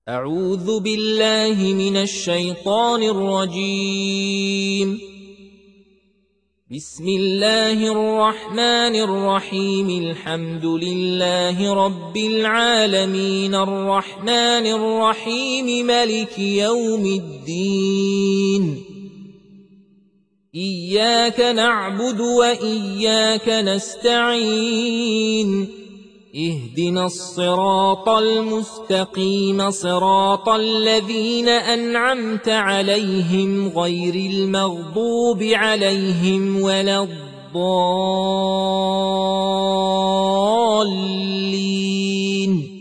أعوذ بالله من الشيطان الرجيم. بسم الله الرحمن الرحيم. الحمد لله رب العالمين الرحمن الرحيم ملك يوم الدين. إياك نعبد وإياك نستعين. اهدنا الصراط المستقيم صراط الذين أنعمت عليهم غير المغضوب عليهم ولا الضالين.